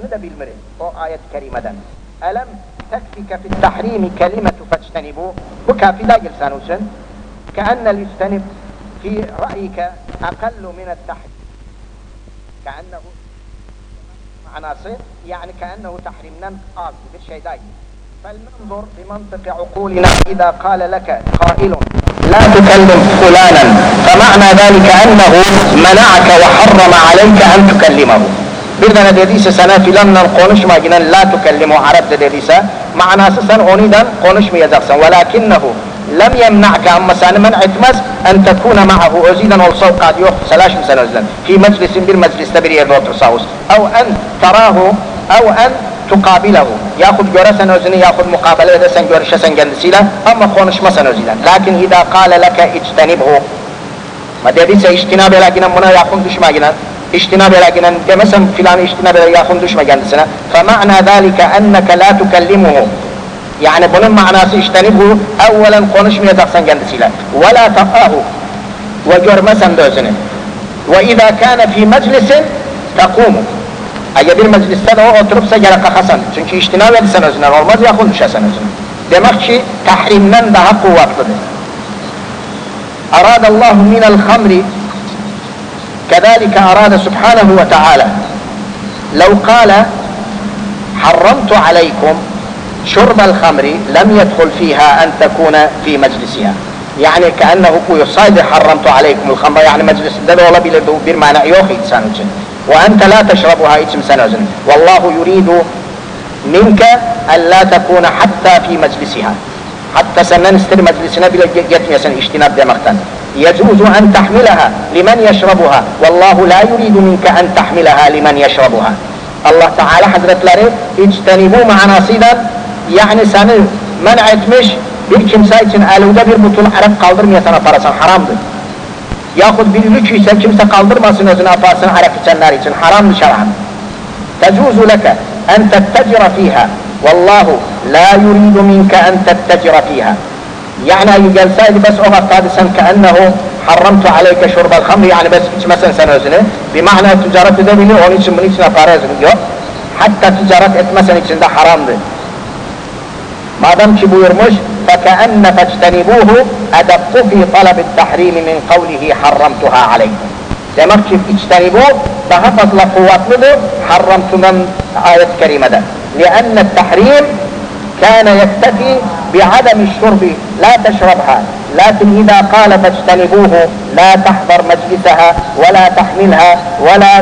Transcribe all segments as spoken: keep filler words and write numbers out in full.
de bilmiri o ayet kerimeden. Elem tekfike fit tahrimi kelimetu fectenibu. Bu kafida gelsen olsun. Keennel yüstenib fi ra'yike akallu minet tahrim. Keennehu manası yani keennehu tahrimden az bir şey değil. فلننظر بمنطق عقولنا إذا قال لك قائل لا تكلم فلانا فمعنى ذلك أنه منعك وحرم عليك أن تكلمه. Birden dediyse sana filanla konuşma yine la tukellimu Arap'ta dediyse manası sen onunla konuşmayacaksın. Velakinnehu lem yemna'ke ama seni men etmez en tekune ma'ahu özüden olsa o kad yok salaş mı sen özden fi meclisin bir mecliste bir yerde otursa olsun. Ev en tarahu ev en tukabilehu yahut göresen özünü yahut mukabele edersen görüşesen kendisiyle ama konuşmasan özüyle. Lakin idâ kâle leke içtenibhu ma dediyse içtinab elaginen buna yakın düşme ginen İçtinab elaginen demesen filanı içtinab elaginen yakın düşme kendisine. فَمَعْنَا ذَٰلِكَ اَنَّكَ لَا تُكَلِّمُهُ yani bunun manası içtenibhu evvelen konuşmayacaksın kendisiyle. وَلَا تَقَاهُ ve görmesen de özünü. وَاِذَا كَانَ فِي مَجْلِسٍ تَقُومُ eğer bir mecliste de o oturupsa gene kalkasan. Çünkü içtinab edilsen özünden olmaz yakın düşesen özüne. Demek ki tahrimden daha kuvvetlidir. أراد الله من الخمر كذلك أراد سبحانه وتعالى لو قال حرمت عليكم شرب الخمر لم يدخل فيها أن تكون في مجلسها يعني كأنه يصيد حرمت عليكم الخمر يعني مجلس ده ولا بيلدو بير معنى يوخي إنسان وأنت لا تشربها إتم سنوزن والله يريد منك أن لا تكون حتى في مجلسها حتى سنن استر مجلسنا بلا يتم يسن اجتناب دمختن يجوز أن تحملها لمن يشربها والله لا يريد منك أن تحملها لمن يشربها الله تعالى حضرت لاري اجتنبوا معنا صيدا يعني سنة منعت مش bir kimse için elinde bir butul Arap kaldırmayasın aparasın haramdır. Yahut bir lüks ise kimse kaldırmasın özünü aparsın Arap içenler için haramdır şer'an. Tecuzu leke en tettecira fiha vallahu la yuridu minke en tettecira fiha. Yani gelseydi bes o vakti sen keennehu harramtu aleyke şurbal hamri yani bes içmesen sen özünü. Bir mana ticaret edebilir onun için bunun için aparasın yok. Hatta ticaret etmesen için de haramdır. Madem ki buyurmuş فَكَأَنَّ فَاجْتَنِبُوهُ اَدَبْتُ فِي طَلَبِ التَّحْرِيمِ مِنْ قَوْلِهِ حَرَّمْتُهَا عَلَيْكُمْ. Demek ki içtenibu daha fazla kuvvetlidir harramtu'dan ayet-i kerimede. لِأَنَّ التَّحْرِيمِ كَانَ يَكْتَفِي بِعَدَمِ الشُّرْبِ لَا تَشْرَبْهَا لكن إذا قال فاجتنبوه لا تحضر مجلسها ولا تحملها ولا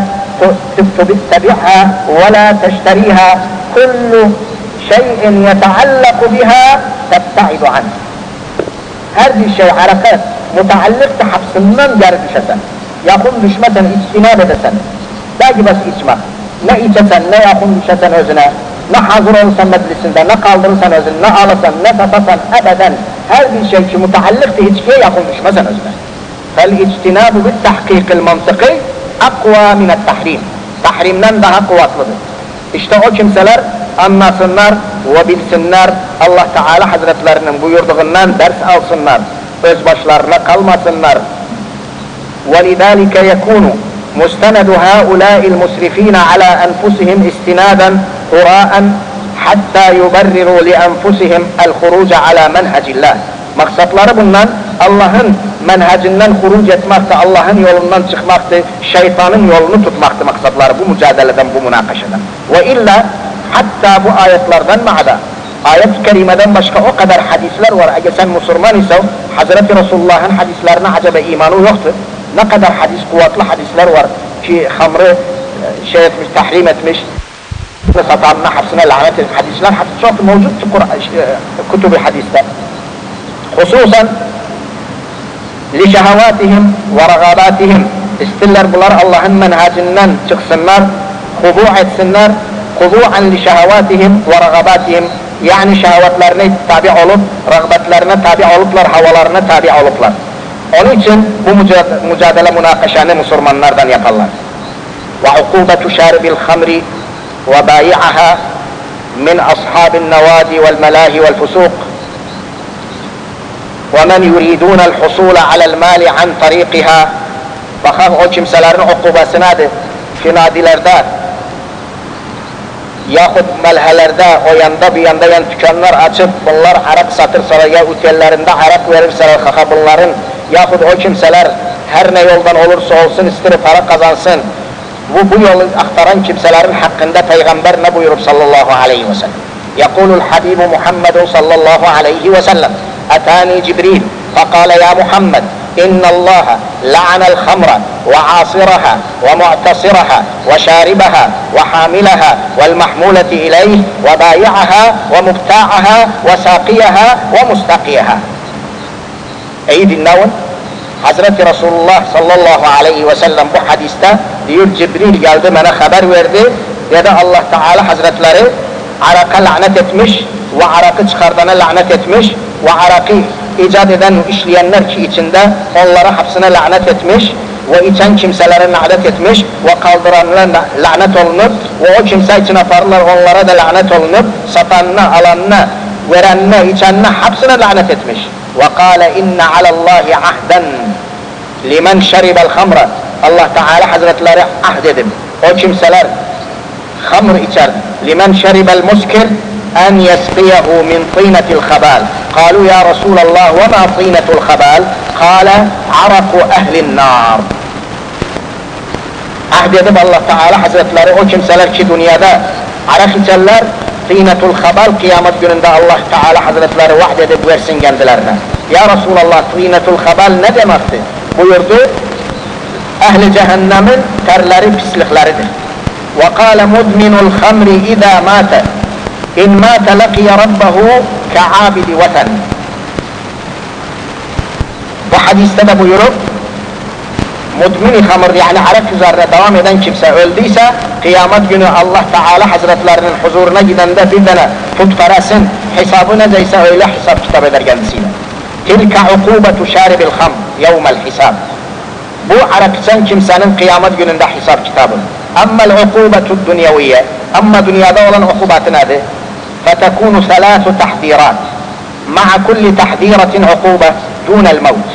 تتبعها ولا تشتريها كل شيء يتعلق بها تبتعد عنه. Her bir şey hareket mutaallık hapsından geri düşesen, yakın düşmeden içtinab edesen, belki bas içmek, ne içesen, ne yakın düşesen özüne, ne hazır olsan meclisinde, ne kaldırırsan özüne, ne alasan, ne satasan, ebeden her bir şey ki mutaallıktı içkiye yakın düşmesen özüne. فَالْاِجْتِنَابُ بِالتَّحْقِيقِ الْمَنْطِقِ اَقْوَى مِنَ التَّحْرِيمِ. Tahrimden daha kuvvetlidir. İşte o kimseler anlasınlar ve bilsinler, Allah Teala Hazretlerinin buyurduğundan ders alsınlar, öz başlarına kalmasınlar. وَلِذَٰلِكَ يَكُونُ مُسْتَنَدُ هَؤُلَاءِ الْمُسْرِف۪ينَ عَلَى أَنْفُسِهِمْ اِسْتِنَادًا قُرَاءً حَتَّى يُبَرِّرُوا لِأَنْفُسِهِمْ الْخُرُوجَ عَلَى مَنْهَجِ اللّٰهِ. Maksatları bundan Allah'ın menhecinden huruc etmekti, Allah'ın yolundan çıkmaktı, şeytanın yolunu tutmaktı maksatları bu mücadeleden, bu münakaşadan. Ve illa hatta bu ayetlerden ma'da, ayet-i kerimeden başka o kadar hadisler var. Eğer sen Müslüman ise Hazreti Resulullah'ın hadislerine acaba imanı yoktur. Ne kadar hadis, kuvvetli hadisler var ki hamrı şey etmiş, tahrim etmiş, satanına, hapsine lanet etmiş hadisler çok mevcuttu kutubu hadiste. Hususan li şehavatihim ve ragabatihim istiller bunlar Allah'ın menhecinden çıksınlar, hudu etsinler, hudu'an li şehavatihim ve ragabatihim yani şehvetlerine tabi olup, rağbetlerine tabi oluplar, havalarına tabi oluplar. Onun için bu mücadele münakaşanı Müslümanlardan yaparlar. Ve ukubetu şaribil hamri ve bayi'aha min ashabin nevadi vel melahi vel fusuk وَمَنْ يُرِيدُونَ الْحُصُولَ عَلَى الْمَالِ عَنْ طَرِيقِهَا. Bakın o kimselerin ukubesinadır. Finadilerde yaxud malhalarda o yanda bu yanda yan dükkanlar açıp bunlar arak satırsalar ya otellerinde arak verirseler kaka bunların yaxud o kimseler her ne yoldan olursa olsun istirip para kazansın bu, bu yolu aktaran kimselerin hakkında Peygamber ne buyurup sallallahu aleyhi ve sellem يقول الحبيب محمد صلى الله عليه وسلم أتاني جبريل فقال يا محمد إن الله لعن الخمر وعاصرها ومعتصرها وشاربها وحاملها والمحمولة إليه وبايعها ومبتاعها وساقيها ومستقيها أيدي النون Hazreti Resulullah sallallahu aleyhi ve sellem bu hadiste diyor Cibril geldi bana haber verdi dedi Allah Teala Hazretleri araka lanet etmiş ve arakı çıkardana lanet etmiş ve arakı icat eden işleyenler ki içinde onlara hapsine lanet etmiş ve içen kimselere lanet etmiş ve kaldıranlara lanet olunup ve o kimse için afarlar onlara da lanet olunup satanına, alanına, verenine, içenine hapsine lanet etmiş. وقال إن على الله عهدا لمن شرب الخمر Allah Teala Hazretleri ahd edip o kimseler hamr içer limen şeribel muskir en yesqiyahu min tînetil habal قالوا ya Resulallah ve ma tînetul habal قال عرق ehlin nar ahd edip Allah Teala Hazretleri o kimseler ki dünyada arak içerler tînetul habal kıyamet gününde Allah Teala Hazretleri vaad edip versin kendilerine. Ya Resulallah tînetul habal ne demekti? Buyurdu. Ehli cehennemin terleri pislikleridir. Ve kâle mudminul hamri izâ mâte in mâte lakiye rabbehu ke'âbidi veten. Bu hadiste de buyurup mudmini hamr yani arak üzerine devam eden kimse öldüyse kıyamet günü Allah Teala Hazretlerinin huzuruna gidende bir tane putperest'in hesabı neceyse öyle hesap kitap eder kendisiyle. Tilka ukubetu şaribil hamr yevmel hisab. Bu arak içen kimsenin kıyamet gününde hesap kitabı. Emmel ukubetu dünyeviye. Ama dünyada olan ukubatı nedir? Fetekunu thelâthu tahdirat. Ma'a kulli tahdiratin ukube dûnel mevt.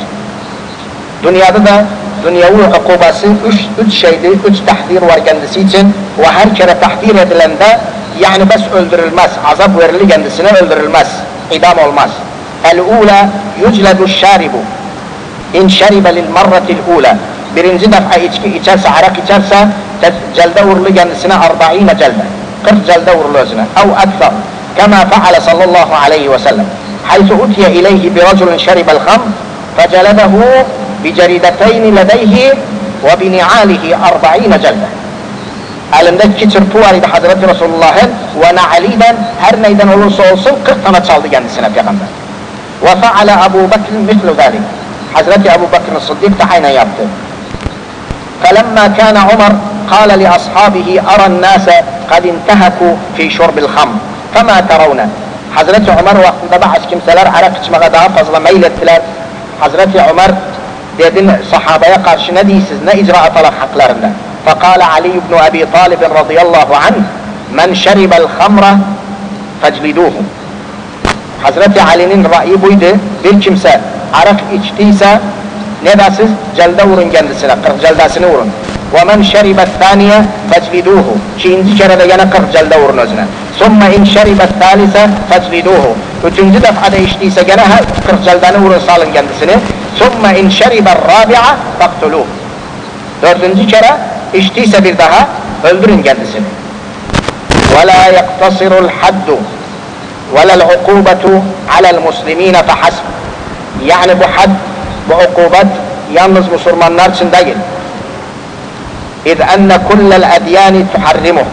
Dünyada da dünyevi ukubası üç, üç şeydi, üç tahdir var kendisi için ve her kere tahdir edilende yani bes öldürülmez, azap verilir kendisine öldürülmez, idam olmaz. El-ula yücledu şaribu in şeribe lil marratil ula birinci defa içki içerse, arak içerse celde vurulu kendisine arba'ine celde kırk celde vurulu özüne ev ekfer kema feale sallallahu aleyhi ve sellem haythu utiye ileyhi bi raculun şeribel ham feceledehu بجريدتين لديه وبنعاله أربعين جلدة. Elinde iki çırpı var idi Hazreti Resulullah'ın ve na'aliden her neyden olursa olsun kırk tane çaldı kendisine Peygamber. Ve feale Ebu Bekir mislu zalik. Hazreti Ebu Bekir Sıddık da aynen yaptı. فَلَمَّا كَانَ عُمَرْ قَالَ لِأَصْحَابِهِ أَرَى النَّاسَ قَدْ انْتَهَكُوا فِي شُرْبِ الْخَمْرِ فَمَا تَرَوْنَ. Hazreti Ömer vaktinde bazı kimseler arak içmeye daha fazla meylettiler. Hazreti Ömer dedin sahabaya karşı ne değilsiz, ne icra atalar haklarında. Fekale Ali ibn Abi Talib radıyallahu anh men şeribel hamra fecliduhu. Hazreti Ali'nin ra'yi buydu, bir kimse arak içtiyse ne dersiz? Celde vurun kendisine, kırk celdesini vurun. Ve men şeribet thaniye fecliduhu. İkinci kere de yine kırk celde vurun özüne. Sümme in şeribet thalise fecliduhu. Üçüncü defada içtiyse gene kırk celdeni vurun salın kendisini. ثُمَّ اِنْ شَرِبَ الرَّابِعَ فَاقْتُلُوهُ. Dördüncü kere içtiyse bir daha öldürün kendisini. وَلَا يَقْتَصِرُ الْحَدُّ وَلَا الْعُقُوبَةُ عَلَى الْمُسْلِمِينَ فَحَسْبُ. Yani bu had, bu ukubet yalnız Müslümanlar için değil. اِذْ اَنَّ كُلَّ الْاَدْيَانِ تُحَرِّمُهُ.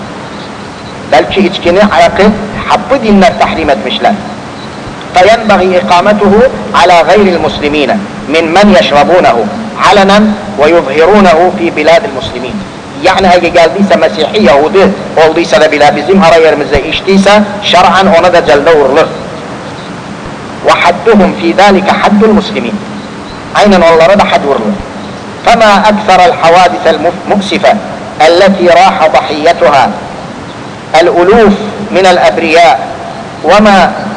Belki içkini, arakı, habbı dinler tahrim etmişler. فينبغي إقامته على غير المسلمين من من يشربونه علنا ويظهرونه في بلاد المسلمين. Yani eğer geldiyse Mesih'i Yahudi olduysa da bile bizim ara yerimize içtiyse şer'an ona da celde vurulur. وَحَدُّهُمْ فِي ذَٰلِكَ حَدُّ الْمُسْلِمِينَ. Aynen onlara da had vurulur. فَمَا أَكْثَرَ الْحَوَادِثَ الْمُؤْسِفَةِ الَّتِي رَاحَ ضَحِيَّتُهَا الْأُلُوفِ مِنَ الْأَبْرِيَاءِ وَمَا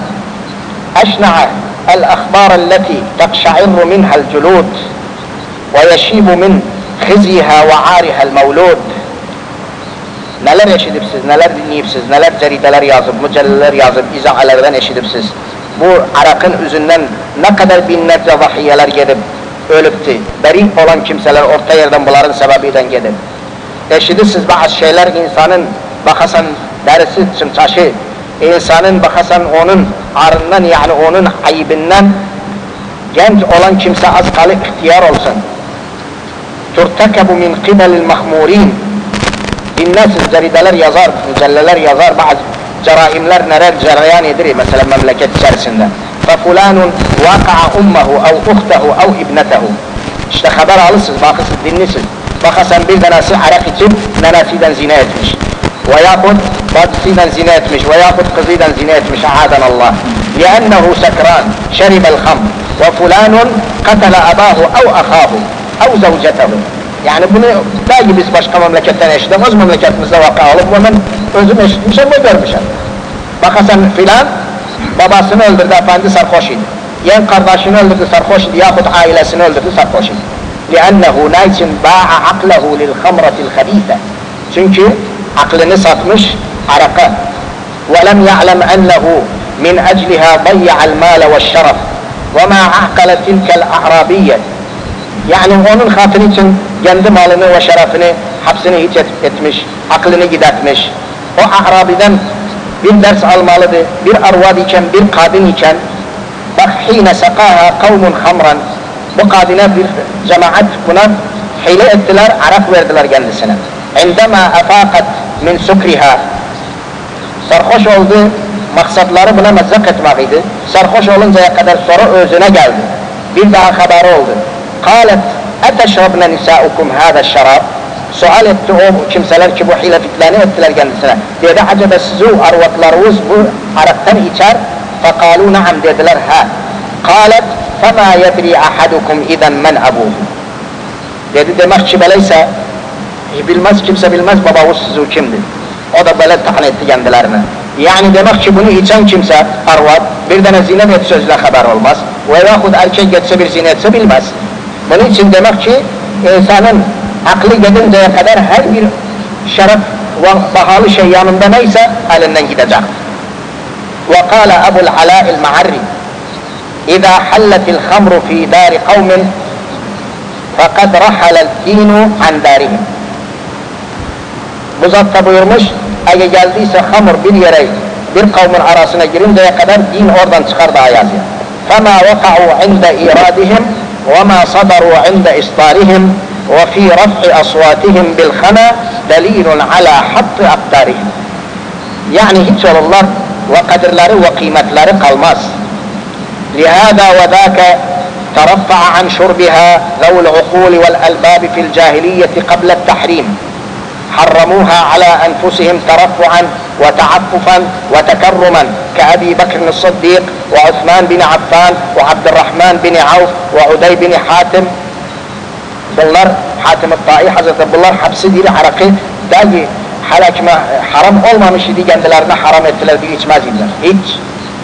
أشنع الأخبار التي تقشعر منها الجلود ويشيب من خزيها وعارها المولود. Ne neler eşidipsiz, neler dinleyipsiz, neler cerideler yazıp, mücelleler yazıp, izahalerden eşidipsiz. Bu arakın üzünden ne kadar binlerce vahiyeler gidip ölüptü. Beri olan kimseler orta yerden bunların sebebiyle gidip. Eşidipsiz bazı şeyler insanın bakasan derisi çınçaşı, insanın bakasan onun arından yani onun ayıbından genç olan kimse az kalı ihtiyar olsun. Turtakabu min qibalil mahmurin. Dinlersiz cerideler yazar, mücelleler yazar, bazı ceraimler neler cereyan edir mesela memleket içerisinde. فَفُلَانٌ وَقَعَ اُمَّهُ اَوْ اُخْتَهُ اَوْ اِبْنَتَهُ. İşte haber alırsınız, bakısınız, dinlisiniz. Bakasan bir tanesi arak içip nenesiyle zina etmiş. Veyahut bacısıyla zina etmiş, veyahut kızıyla zina etmiş. A'adanallah. لِأَنَّهُ سَكْرَانٌ شَرِبَ الْخَمْرِ وَفُلَانٌ قَتَلَ أَبَاهُ اَوْ أَخَاهُ اَوْ زَوْجَتَهُ. Yani bunu belki biz başka memleketten eşitemiz, memleketimizde vaka alıp bunun özüm eşitmişim ve görmüşüm. Bakasan filan babasını öldürdü, efendi sarhoş idi. Yen kardeşini öldürdü, sarhoş idi, yahut ailesini öldürdü, sarhoş idi. لِأَنَّهُ نَيْسٍ بَاعَ عَقْلَهُ لِلْخَمْرَةِ الْخَب۪يثَ. Çünkü aklını satmış araka. وَلَمْ يَعْلَمْ أَنَّهُ مِنْ أَجْلِهَا ضَيَّعَ الْمَالَ وَالشَّرَفِ وَمَا عَقَلَ تِلْكَ الْأَعْرَابِيَّةِ. Yani onun hatırı için kendi malını ve şerefini, hapsini hiç et, etmiş, aklını gidertmiş. O A'rabiden bir ders almalıdır. Bir arvad iken, bir kadın iken, bak hine sakaha kavmun hamran, bu kadına bir cemaat buna hile ettiler, arak verdiler kendisine. İndema afakat min sukriha, sarhoş oldu, maksatları buna mezzak etmekiydi. Sarhoş oluncaya kadar sonra özüne geldi. Bir daha haberi oldu. قالت أتشربن نساؤكم هذا الشراب. Sual etti o kimseler ki bu hile fitlerini ettiler kendisine. Dedi acaba sizi arvatlarınız bu araktan içer? فقالوا نعم dediler ha. قالت فما يدري أحدكم إذا من أبوه. Dedi demek ki böyleyse bilmez kimse bilmez babamız sizi kimdir. O da böyle tahan etti kendilerine. Yani demek ki bunu içen kimse arvat bir tane zina et sözle haber olmaz. Veyahut erkek geçse bir zina etse bilmez. Bunun için demek ki insanın aklı gidinceye kadar her bir şeref ve pahalı şey yanında neyse elinden gidecek. وقال أبو العلاء المعري إذا حلت الخمر في دار قوم فقد رحل الدين عن دارهم. Bu zat da buyurmuş, eğer geldiyse hamur bir yere, bir kavmin arasına girinceye kadar din oradan çıkar daha yazıyor. فَمَا وَقَعُوا عِنْدَ إِرَادِهِمْ وَمَا صَدَرُوا عِنْدَ إِصْطَارِهِمْ وَفِي رَفْعِ أَصْوَاتِهِمْ بِالْخَنَا دَلِيلٌ عَلَى حَطِّ أَقْدَارِهِمْ. Yani hiç olurlar ve kadirleri ve kıymetleri kalmaz. لِهَذَا وَذَاكَ تَرَفَّعَ عَنْ شُرْبِهَا ذَوُ الْعُقُولِ وَالْأَلْبَابِ فِي الْجَاهِلِيَّةِ قَبْلَ التَّحْرِيمِ. حرموها على أنفسهم ترفعا وتعففا وتكرما كأبي بكر الصديق وعثمان بن عفان وعبد الرحمن بن عوف وعدي بن حاتم. Bunlar Hatim-i Ta'i Hazreti bunlar hapsi diri harakı dahi halakma haram olmamış idi kendilerine haram ettiler diye içmez idiler. Hiç.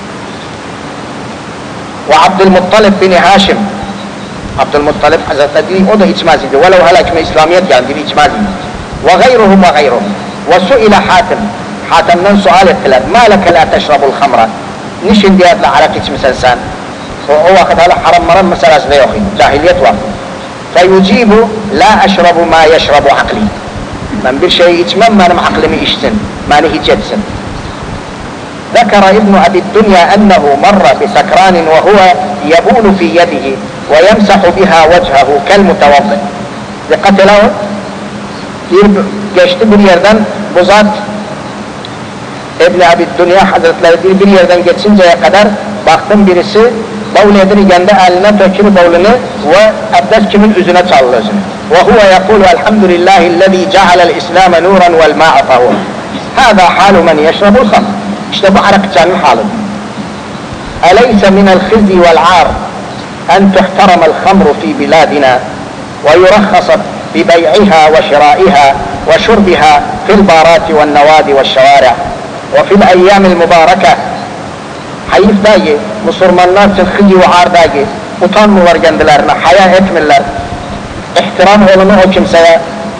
Ve Abdülmuttalib bin Haşim Abdülmuttalib Hazretleri o da içmez idi. Velev halakma İslamiyet geldi içmez idi. Ve gayruhum ve gayruhum. Ve suile Hatim. Hatim'den sual ettiler. Ma leke la teşrabul hamra. Niçin diyetle arak içmişsen sen? O, o vakit hala haram maram meselesi de yok. Cahiliyet var. Feyucibu la eşrabu ma yeşrabu akli. Ben bir şeyi içmem benim aklımı içsin. Beni hiç etsin. ذكر ابن أبي الدنيا أنه مر بسكران وهو يبول في يده ويمسح بها وجهه كالمتوضئ. Dikkat edin. Geçti bir yerden bu zat İbn-i Abi Dünya Hazretleri bir, bir yerden geçinceye kadar baktım birisi bavul ediri kendi eline tökür bavulunu ve abdest kimin üzerine çaldı özünü. Ve huve yekulu elhamdülillahillezî cealel İslam'e nuran vel mâ'a tahur. Hâzâ hâlu men yeşrabul khamr. İşte bu arakçanın halı. Eleyse minel khizyi vel âr en tuhtaramel khamru fi biladina ve yurakhasat ببيعها وشرائها وشربها في البارات والنوادي والشوارع وفي الأيام المباركة. Hayif dayı, Müslümanlar için hıcı ve ar dayı, utanmıyorlar kendilerine, haya etmirler. İhtiram olunu o kimseye,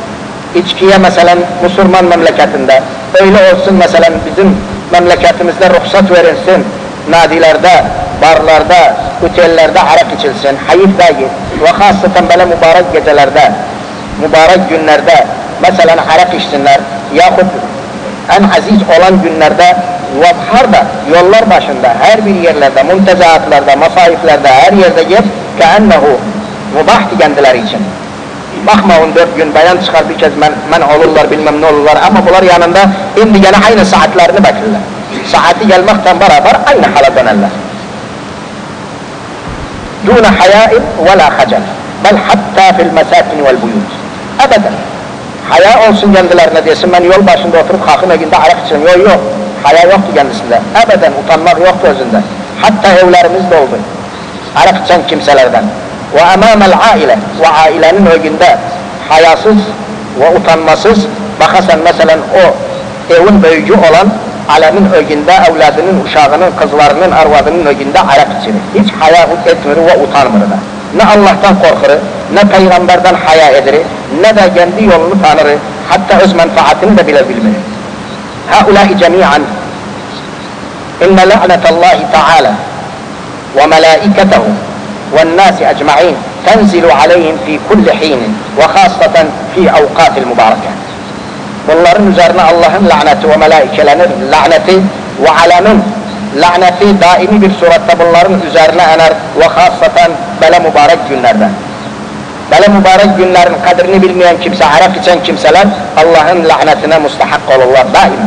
içkiye mesela Müslüman memleketinde, öyle olsun mesela bizim memleketimizde ruhsat verilsin, nadilerde, barlarda, otellerde arak içilsin, hayif değil ve hasreten böyle mübarek gecelerde, mübarek günlerde mesela arak içsinler yahut en aziz olan günlerde ve harda, yollar başında, her bir yerlerde, muntezaatlarda, masayiflerde, her yerde git, keennehu mubahti kendileri için. Bakma on dört gün bayan çıkar bir kez men, men olurlar, bilmem ne olurlar ama bunlar yanında indi gene aynı saatlerini beklerler. Saati gelmekten beraber aynı hala dönerler. دون حياء ولا خجل بل حتى في المساكن والبيوت أبدا haya olsun kendilerine desin ben yol başında oturup halkın önünde ayak içiyorum. Yok yok, haya yoktu kendisinde. Ebeden utanmak yoktu özünde. Hatta evlerimiz de oldu ayak içen kimselerden. Ve emâmel aile ve ailenin önünde hayasız ve utanmasız bakasan mesela o evin büyücü olan alemin önünde evladının, uşağının, kızlarının, arvadının önünde ayak içirir. Hiç haya etmiyor ve utanmıyor da. Ne Allah'tan korkur, ne peygamberden haya eder, ne de kendi yolunu tanır, hatta öz menfaatini de bile bilmir. Haulâhi cemî'an inne la'netallahi teâlâ ve melâiketehu ve nâsi ecma'in tenzilu aleyhim fi kulli hînin ve khâsatan fi avqâtil mübârekât. Bunların üzerine Allah'ın laneti ve melaikelerinin laneti ve alemin laneti daimi bir surette bunların üzerine ener ve hasaten böyle mübarek günlerde. Böyle mübarek günlerin kadrini bilmeyen kimse, arak içen kimseler Allah'ın lanetine müstahak olurlar daima.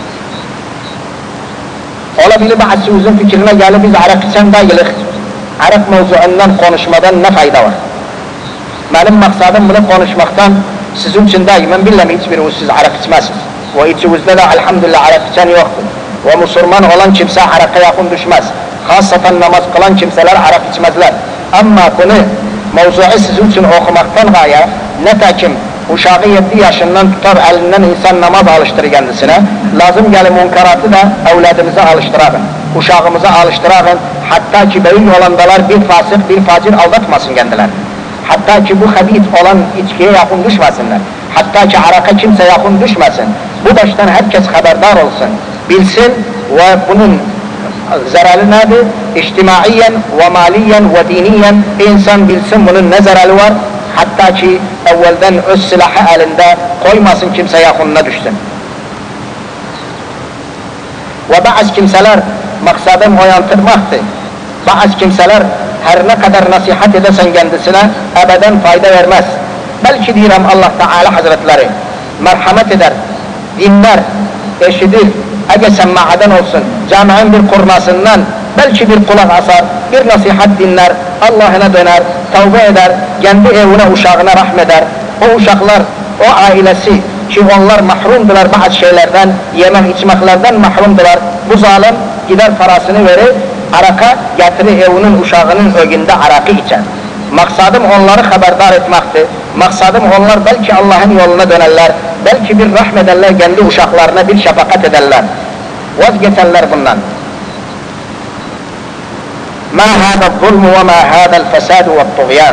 Olabilir bazımızın fikrine gelip biz arak içen değiliz. Arak mevzuundan konuşmadan ne fayda var? Benim maksadım bunu konuşmaktan sizin için daima bilmem hiçbiriniz siz arak içmezsiniz. Ve içinizde de elhamdülillah arak içen yoktur. Ve Müslüman olan kimse araka yakın düşmez. Hasaten namaz kılan kimseler arak içmezler. Ama bunu mevzuyu sizin için okumaktan gaye netekim uşağı yedi yaşından tutar elinden insan namaz alıştırır kendisine. Lazım gelin munkaratı da evladımıza alıştıralım. Uşağımıza alıştıralım. Hatta ki beyin olandalar bir fasık bir facir aldatmasın kendilerini. Hatta ki bu habit olan içkiye yakın düşmesinler. Hatta ki araka kimse yakın düşmesin. Bu baştan herkes haberdar olsun. Bilsin ve bunun zararı nedir? İçtimaiyen ve maliyen ve diniyen insan bilsin bunun ne zararı var. Hatta ki evvelden öz silahı elinde koymasın kimse yakınına düşsün. Ve bazı kimseler maksadım oyantırmaktır. Bazı kimseler her ne kadar nasihat edesen kendisine ebeden fayda vermez. Belki diyorum Allah Teala Hazretleri merhamet eder, dinler, eşidir, ege semma'aden olsun, cami'in bir kurnasından belki bir kulak asar, bir nasihat dinler, Allah'ına döner, tövbe eder, kendi evine, uşağına rahmeder. O uşaklar, o ailesi ki onlar mahrumdular bazı şeylerden, yemek içmeklerden mahrumdular. Bu zalim gider parasını verir, araka getirir evinin uşağının önünde arakı içer. Maksadım onları haberdar etmektir. Maksadım onlar belki Allah'ın yoluna dönerler, belki bir rahmederler, kendi uşaklarına bir şefakat ederler. Vazgeçerler bundan. Ma hâdâ zulmü ve ma hâdâ l-fesâdu ve t-tuğyân.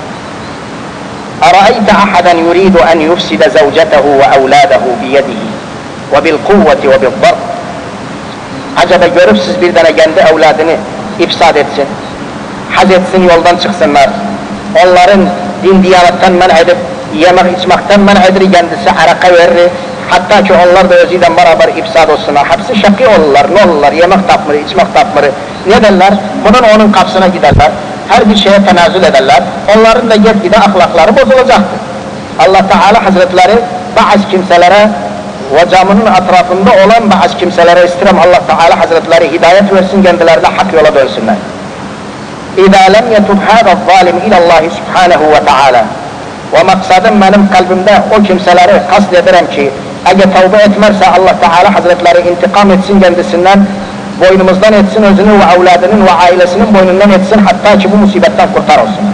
أرأيت أحدا يريد أن يفسد زوجته وأولاده بيده وبالقوة وبالضرب. Acaba görüp siz bir tane kendi evladını ifsad etsin, haz etsin, yoldan çıksınlar. Onların din diyanetten men edip, yemek içmekten men edir, kendisi araka verir. Hatta ki onlar da özüyle beraber ifsad olsunlar. Hepsi şakî olurlar, ne olurlar, yemek tapmırı, içmek tapmırı. Ne derler? Bunun onun kapısına giderler. Her bir şeye tenazül ederler. Onların da yetkide ahlakları bozulacaktır. Allah Teala Hazretleri bazı kimselere ve camının etrafında olan bazı kimselere istirem Allah Teala Hazretleri hidayet versin, kendilerine hak yola dönsünler. İzâ lem yetub hâdâ zâlim ilallâhi subhânehu ve teâlâ. Ve maksadım benim kalbimde o kimseleri kast ederim ki eğer tövbe etmezse Allah Teala Hazretleri intikam etsin kendisinden, boynumuzdan etsin özünü ve evladının ve ailesinin boynundan etsin, hatta ki bu musibetten kurtar olsun.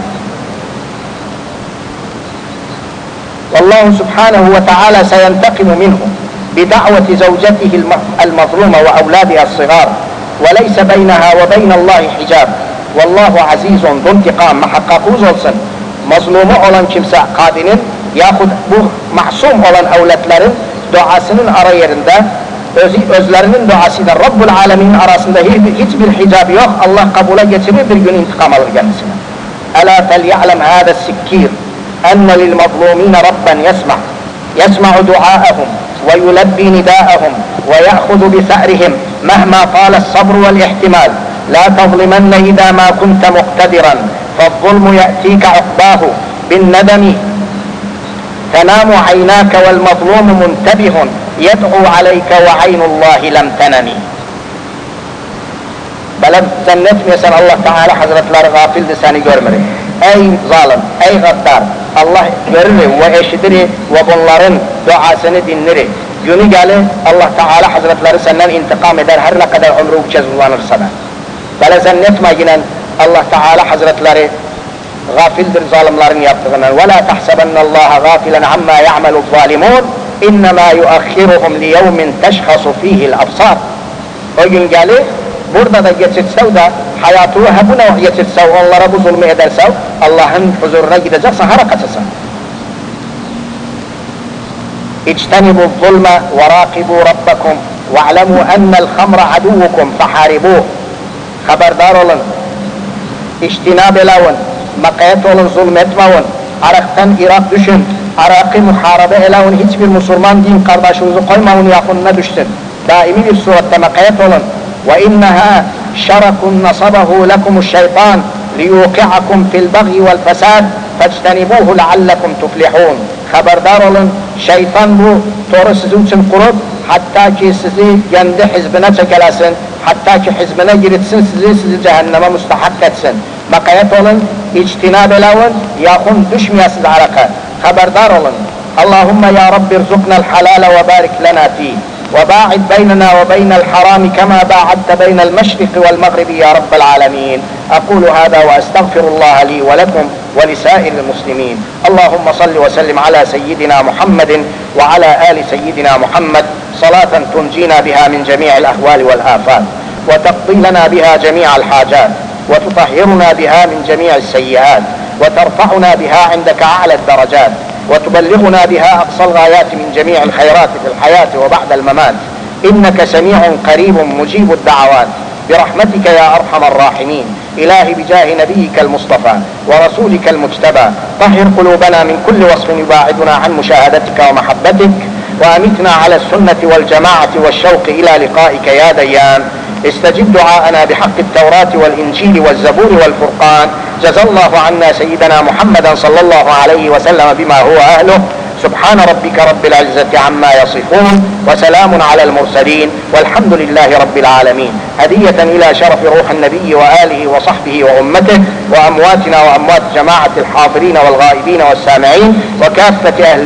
Vallahu subhanahu ve teala seyentekimu minhu bida'veti zevcetihi el-mazluma ve evladiha s-sigar ve leyse beyneha ve beynallahi hicab. Vallahu azizun duntikam, muhakkakuz olsun. Mazlumu olan kimse kadinin yaxud bu masum olan avlatların duasının ara yerinde öz, özlerinin duasıyla Rabbul Alemin'in arasında hiçbir, hiçbir hicab yok. Allah kabule getirir, bir gün intikam alır kendisine. Ela felya'lem hâde sikkir enne lil mazlumine Rabben yesma' yesma'u dua'ahum ve yulebbi nida'ahum ve ya'hudu bi se'rihim mehma tâles sabru vel ihtimal la tazlimenne idâ mâ kunte muqtediran فالظلم يأتيك عقباه بالندم تنام عيناك والمظلوم منتبه يدعو عليك وعين الله لم تنم. Böyle zannetmiyorsan Allah Teala Hazretleri gafildir, seni görmür. Ey zalim, ey gaddar, Allah görür ve eşidir ve bunların duasını dinler. Günü gelir Allah Teala Hazretleri senden intikam eder her ne kadar ömrü bu kez uzanırsa da. Böyle zannetme yine Allah Teala Hazretleri gafildir zalimlerin yaptığından. وَلَا تَحْسَبَنَّ اللّٰهَ غَافِلًا عَمَّا يَعْمَلُ الظَّالِمُونَ اِنَّمَا يُؤَخِّرُهُمْ لِيَوْمٍ تَشْخَصُ ف۪يهِ الْأَبْصَارِ. O gün gelir, burada da geçirsev de hayatı hepine geçirsev, onlara bu zulmü edersev, Allah'ın huzuruna gideceksin, hara kaçarsın. اِجْتَنِبُوا الظُّلْمَ وَرَاقِبُوا رَبَّكُمْ وَاعْلَمُوا اَنَّ الْخَمْرَ عَدُوُّكُمْ فَحَارِبُوهُ. Haberdar olun, iştinab elevun, makayet olun, zulmetmevun, Arak'tan Irak düşün, Arak'ı muharabe elevun, hiçbir Müslüman din kardeşinizi koymavun yakınına düşsün. Daimi bir surette makayet olun. وَاِنَّهَا شَرَكٌ نَصَبَهُ لَكُمُ الشَّيْطَانِ لِيُوقِعَكُمْ فِي الْبَغْيِ وَالْفَسَادِ فَاجْتَنِبُوهُ لَعَلَّكُمْ تُفْلِحُونَ. Haberdar olun, şeytan bu toru sizin için kurup, hatta ki sizi kendi hizbine çekelesin, hatta ki hizbine giritsin, sizi sizi cehenneme müstahak etsin. Makayet olun, içtinab elevun, yakun düşmeyesiz alaka. Haberdar olun. Allahümme ya Rabbi rzuqnal halale ve barik lana fîh. وباعد بيننا وبين الحرام كما باعدت بين المشرق والمغرب يا رب العالمين. أقول هذا وأستغفر الله لي ولكم ولسائر المسلمين. اللهم صل وسلم على سيدنا محمد وعلى آل سيدنا محمد صلاة تنجينا بها من جميع الأهوال والآفات وتقضي لنا بها جميع الحاجات وتطهرنا بها من جميع السيئات وترفعنا بها عندك أعلى الدرجات وتبلغنا بها أقصى الغايات من جميع الخيرات في الحياة وبعد الممات. إنك سميع قريب مجيب الدعوات برحمتك يا أرحم الراحمين. إلهي بجاه نبيك المصطفى ورسولك المجتبى طهر قلوبنا من كل وصف يباعدنا عن مشاهدتك ومحبتك وأمتنا على السنة والجماعة والشوق إلى لقائك يا ديان. استجب دعاءنا بحق التوراة والإنجيل والزبور والفرقان. جزا الله عنا سيدنا محمدا صلى الله عليه وسلم بما هو أهله. سبحان ربك رب العزة عما يصفون وسلام على المرسلين والحمد لله رب العالمين. هدية إلى شرف روح النبي وآله وصحبه وأمته وأمواتنا وأموات جماعة الحاضرين والغائبين والسامعين وكافة أهل